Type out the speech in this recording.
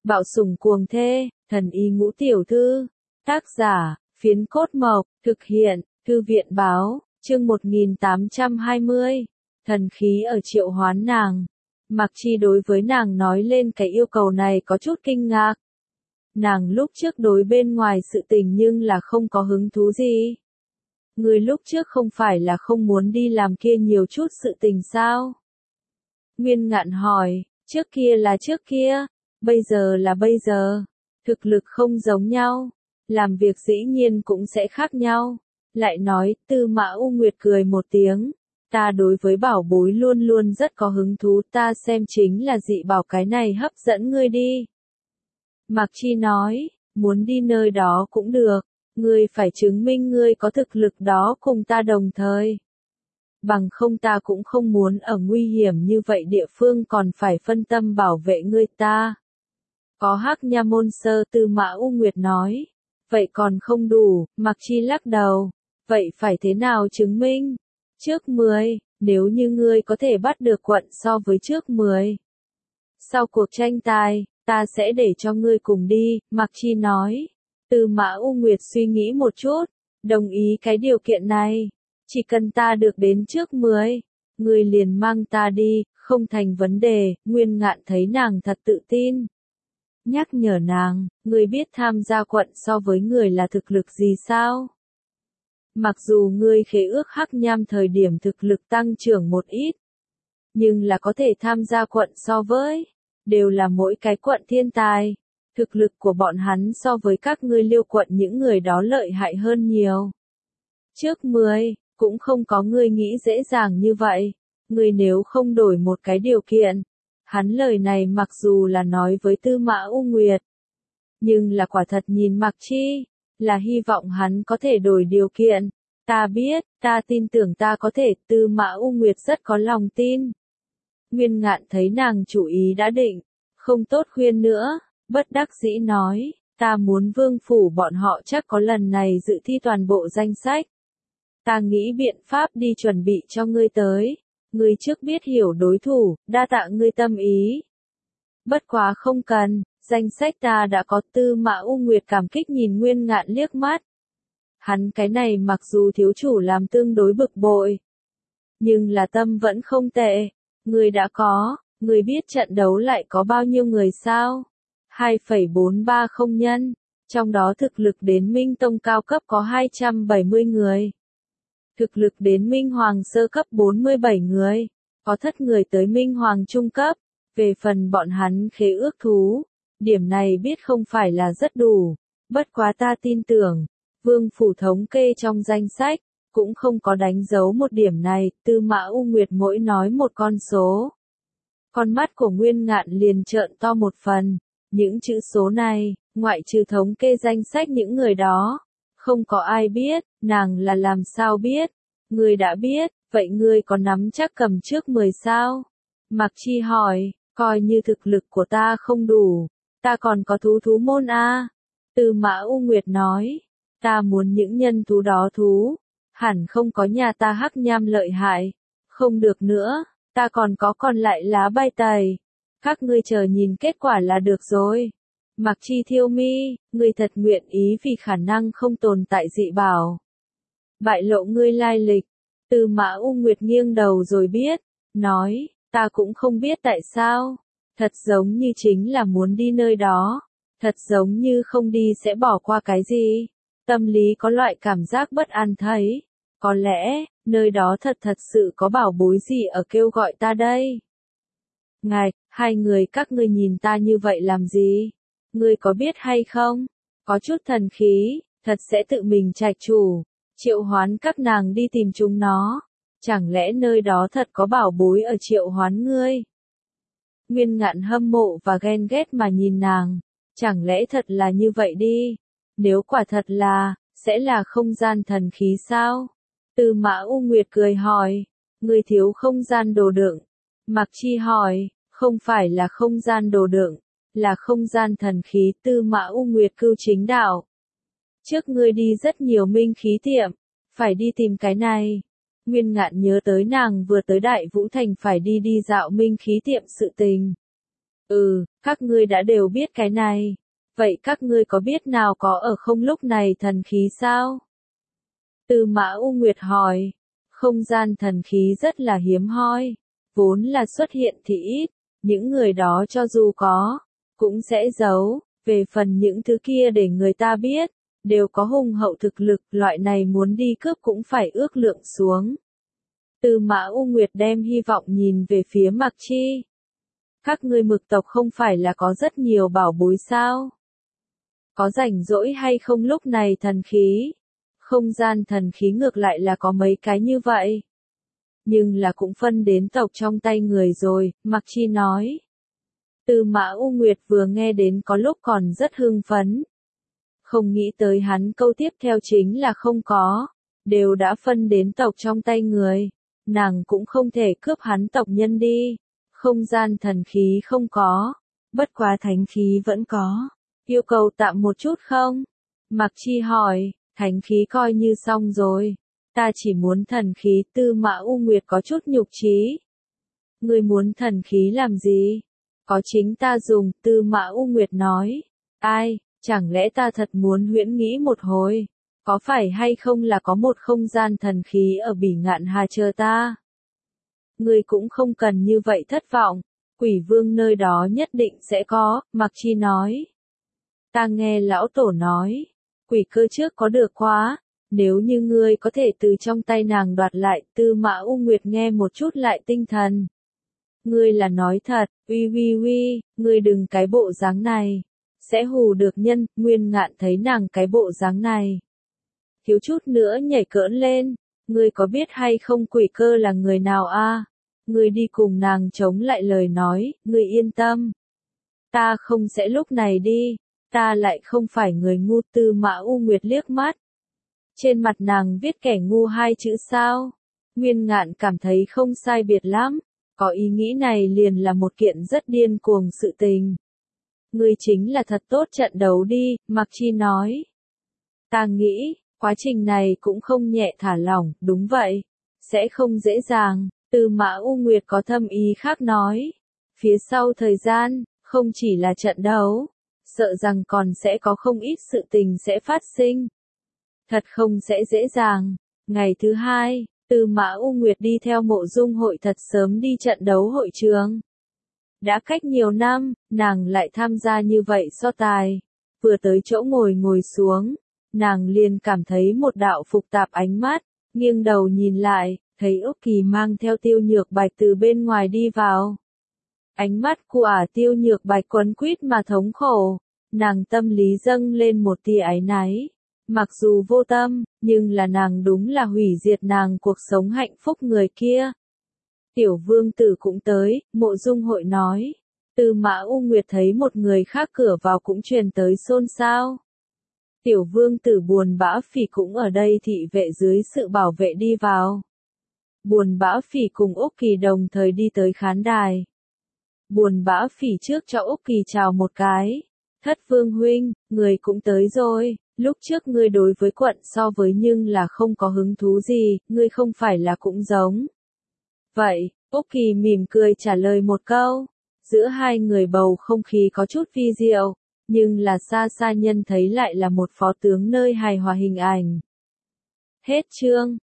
Bạo sủng cuồng thê, thần y ngũ tiểu thư. Tác giả, Phiến Cốt Mộc, thực hiện, Thư viện báo, chương 1820. Thần khí ở triệu hoán nàng. Mạc Chi đối với nàng nói lên cái yêu cầu này có chút kinh ngạc. Nàng lúc trước đối bên ngoài sự tình nhưng là không có hứng thú gì. Người lúc trước không phải là không muốn đi làm kia nhiều chút sự tình sao? Nguyên Ngạn hỏi, trước kia là trước kia, bây giờ là bây giờ. Thực lực không giống nhau, làm việc dĩ nhiên cũng sẽ khác nhau. Lại nói, Tư Mã U Nguyệt cười một tiếng. Ta đối với bảo bối luôn luôn rất có hứng thú, ta xem chính là dị bảo cái này hấp dẫn ngươi đi. Mạc Chi nói, muốn đi nơi đó cũng được, ngươi phải chứng minh ngươi có thực lực đó cùng ta đồng thời. Bằng không ta cũng không muốn ở nguy hiểm như vậy địa phương còn phải phân tâm bảo vệ ngươi ta. Có Hắc Nha môn sơ, Tư Mã U Nguyệt nói. Vậy còn không đủ, Mạc Chi lắc đầu. Vậy phải thế nào chứng minh? Trước 10, nếu như ngươi có thể bắt được quận so với trước 10. Sau cuộc tranh tài, ta sẽ để cho ngươi cùng đi, Mạc Chi nói. Tư Mã U Nguyệt suy nghĩ một chút, đồng ý cái điều kiện này. Chỉ cần ta được đến trước 10, ngươi liền mang ta đi, không thành vấn đề. Nguyên Ngạn thấy nàng thật tự tin. Nhắc nhở nàng, ngươi biết tham gia quận so với người là thực lực gì sao? Mặc dù ngươi khế ước Hắc Nham thời điểm thực lực tăng trưởng một ít, nhưng là có thể tham gia quận so với, đều là mỗi cái quận thiên tài. Thực lực của bọn hắn so với các ngươi Liêu quận những người đó lợi hại hơn nhiều. Trước 10, cũng không có ngươi nghĩ dễ dàng như vậy. Ngươi nếu không đổi một cái điều kiện. Hắn lời này mặc dù là nói với Tư Mã U Nguyệt, nhưng là quả thật nhìn Mạc Chi, là hy vọng hắn có thể đổi điều kiện. Ta biết, ta tin tưởng ta có thể. Tư Mã U Nguyệt rất có lòng tin. Nguyên Ngạn thấy nàng chủ ý đã định, không tốt khuyên nữa, bất đắc dĩ nói, ta muốn Vương phủ bọn họ chắc có lần này dự thi toàn bộ danh sách. Ta nghĩ biện pháp đi chuẩn bị cho ngươi tới. Ngươi trước biết hiểu đối thủ, đa tạ ngươi tâm ý. Bất quá không cần, danh sách ta đã có. Tư Mã U Nguyệt cảm kích nhìn Nguyên Ngạn liếc mắt. Hắn cái này mặc dù thiếu chủ làm tương đối bực bội, nhưng là tâm vẫn không tệ. Ngươi đã có, ngươi biết trận đấu lại có bao nhiêu người sao? 2,430 nhân, trong đó thực lực đến Minh Tông cao cấp có 270 người. Thực lực đến Minh Hoàng sơ cấp 47 người, có thất người tới Minh Hoàng trung cấp. Về phần bọn hắn khế ước thú, điểm này biết không phải là rất đủ. Bất quá ta tin tưởng, Vương phủ thống kê trong danh sách, cũng không có đánh dấu một điểm này. Tư Mã U Nguyệt mỗi nói một con số. Con mắt của Nguyên Ngạn liền trợn to một phần. Những chữ số này, ngoại trừ thống kê danh sách những người đó, không có ai biết. Nàng là làm sao biết? Ngươi đã biết, vậy ngươi có nắm chắc cầm trước 10 sao? Mạc Chi hỏi, coi như thực lực của ta không đủ, ta còn có thú môn a. Tư Mã U Nguyệt nói, ta muốn những nhân thú đó thú, hẳn không có nhà ta Hắc Nham lợi hại. Không được nữa, ta còn có còn lại lá bài tẩy. Các ngươi chờ nhìn kết quả là được rồi. Mạc Chi thiêu mi, ngươi thật nguyện ý vì khả năng không tồn tại dị bảo bại lộ ngươi lai lịch. Tư Mã U Nguyệt nghiêng đầu rồi biết, nói, ta cũng không biết tại sao. Thật giống như chính là muốn đi nơi đó. Thật giống như không đi sẽ bỏ qua cái gì. Tâm lý có loại cảm giác bất an thấy. Có lẽ, nơi đó thật sự có bảo bối gì ở kêu gọi ta đây. Ngài, hai người các ngươi nhìn ta như vậy làm gì? Ngươi có biết hay không? Có chút thần khí, thật sẽ tự mình trạch chủ. Triệu hoán các nàng đi tìm chúng nó. Chẳng lẽ nơi đó thật có bảo bối ở triệu hoán ngươi? Nguyên Ngạn hâm mộ và ghen ghét mà nhìn nàng. Chẳng lẽ thật là như vậy đi? Nếu quả thật là, sẽ là không gian thần khí sao? Tư Mã U Nguyệt cười hỏi. Ngươi thiếu không gian đồ đựng. Mạc Chi hỏi, không phải là không gian đồ đựng, là không gian thần khí. Tư Mã U Nguyệt cưu chính đạo. Trước ngươi đi rất nhiều minh khí tiệm, phải đi tìm cái này. Nguyên Ngạn nhớ tới nàng vừa tới Đại Vũ Thành phải đi dạo minh khí tiệm sự tình. Các ngươi đã đều biết cái này. Vậy các ngươi có biết nào có ở không lúc này thần khí sao? Tư Mã U Nguyệt hỏi. Không gian thần khí rất là hiếm hoi. Vốn là xuất hiện thì ít. Những người đó cho dù có, cũng sẽ giấu. Về phần những thứ kia để người ta biết, đều có hùng hậu thực lực. Loại này muốn đi cướp cũng phải ước lượng xuống. Tư Mã U Nguyệt đem hy vọng nhìn về phía Mạc Chi. Các ngươi Mực tộc không phải là có rất nhiều bảo bối sao? Có rảnh rỗi hay không lúc này thần khí? Không gian thần khí ngược lại là có mấy cái như vậy. Nhưng là cũng phân đến tộc trong tay người rồi, Mạc Chi nói. Tư Mã U Nguyệt vừa nghe đến có lúc còn rất hưng phấn. Không nghĩ tới hắn câu tiếp theo chính là không có. Đều đã phân đến tộc trong tay người. Nàng cũng không thể cướp hắn tộc nhân đi. Không gian thần khí không có. Bất quá thánh khí vẫn có. Yêu cầu tạm một chút không? Mạc Chi hỏi, thánh khí coi như xong rồi. Ta chỉ muốn thần khí. Tư Mã U Nguyệt có chút nhục trí. Ngươi muốn thần khí làm gì? Có chính ta dùng. Tư Mã U Nguyệt nói. Ai, chẳng lẽ ta thật muốn huyễn nghĩ một hồi? Có phải hay không là có một không gian thần khí ở Bỉ Ngạn Hà chờ ta? Ngươi cũng không cần như vậy thất vọng. Quỷ vương nơi đó nhất định sẽ có. Mạc Chi nói. Ta nghe lão tổ nói. Quỷ cơ trước có được quá. Nếu như ngươi có thể từ trong tay nàng đoạt lại. Tư Mã U Nguyệt nghe một chút lại tinh thần. Ngươi là nói thật. Uy, ngươi đừng cái bộ dáng này. Sẽ hù được nhân. Nguyên Ngạn thấy nàng cái bộ dáng này. Thiếu chút nữa nhảy cỡn lên. Ngươi có biết hay không quỷ cơ là người nào a? Ngươi đi cùng nàng chống lại lời nói. Ngươi yên tâm. Ta không sẽ lúc này đi. Ta lại không phải người ngu. Tư Mã U Nguyệt liếc mắt. Trên mặt nàng viết kẻ ngu hai chữ sao. Nguyên Ngạn cảm thấy không sai biệt lắm. Có ý nghĩ này liền là một kiện rất điên cuồng sự tình. Ngươi chính là thật tốt trận đấu đi. Mạc Chi nói. Ta nghĩ, quá trình này cũng không nhẹ thả lỏng. Đúng vậy. Sẽ không dễ dàng. Tư Mã U Nguyệt có thâm ý khác nói. Phía sau thời gian, không chỉ là trận đấu. Sợ rằng còn sẽ có không ít sự tình sẽ phát sinh. Thật không sẽ dễ dàng. Ngày thứ hai, Tư Mã U Nguyệt đi theo Mộ Dung Hội thật sớm đi trận đấu hội trường. Đã cách nhiều năm, nàng lại tham gia như vậy so tài. Vừa tới chỗ ngồi xuống, nàng liền cảm thấy một đạo phức tạp ánh mắt, nghiêng đầu nhìn lại, thấy Úc Kỳ mang theo Tiêu Nhược Bạch từ bên ngoài đi vào. Ánh mắt của Tiêu Nhược Bạch quấn quýt mà thống khổ, nàng tâm lý dâng lên một tia áy náy. Mặc dù vô tâm, nhưng là nàng đúng là hủy diệt nàng cuộc sống hạnh phúc người kia. Tiểu vương tử cũng tới, Mộ Dung Hội nói. Tư Mã U Nguyệt thấy một người khác cửa vào cũng truyền tới xôn xao. Tiểu vương tử Buồn Bã Phỉ cũng ở đây thị vệ dưới sự bảo vệ đi vào. Buồn Bã Phỉ cùng Úc Kỳ đồng thời đi tới khán đài. Buồn Bã Phỉ trước cho Úc Kỳ chào một cái. Thất vương huynh, người cũng tới rồi. Lúc trước ngươi đối với quận so với nhưng là không có hứng thú gì, ngươi không phải là cũng giống. Vậy, Úc Kỳ mỉm cười trả lời một câu. Giữa hai người bầu không khí có chút vi diệu, nhưng là xa xa nhân thấy lại là một phó tướng nơi hài hòa hình ảnh. Hết chương.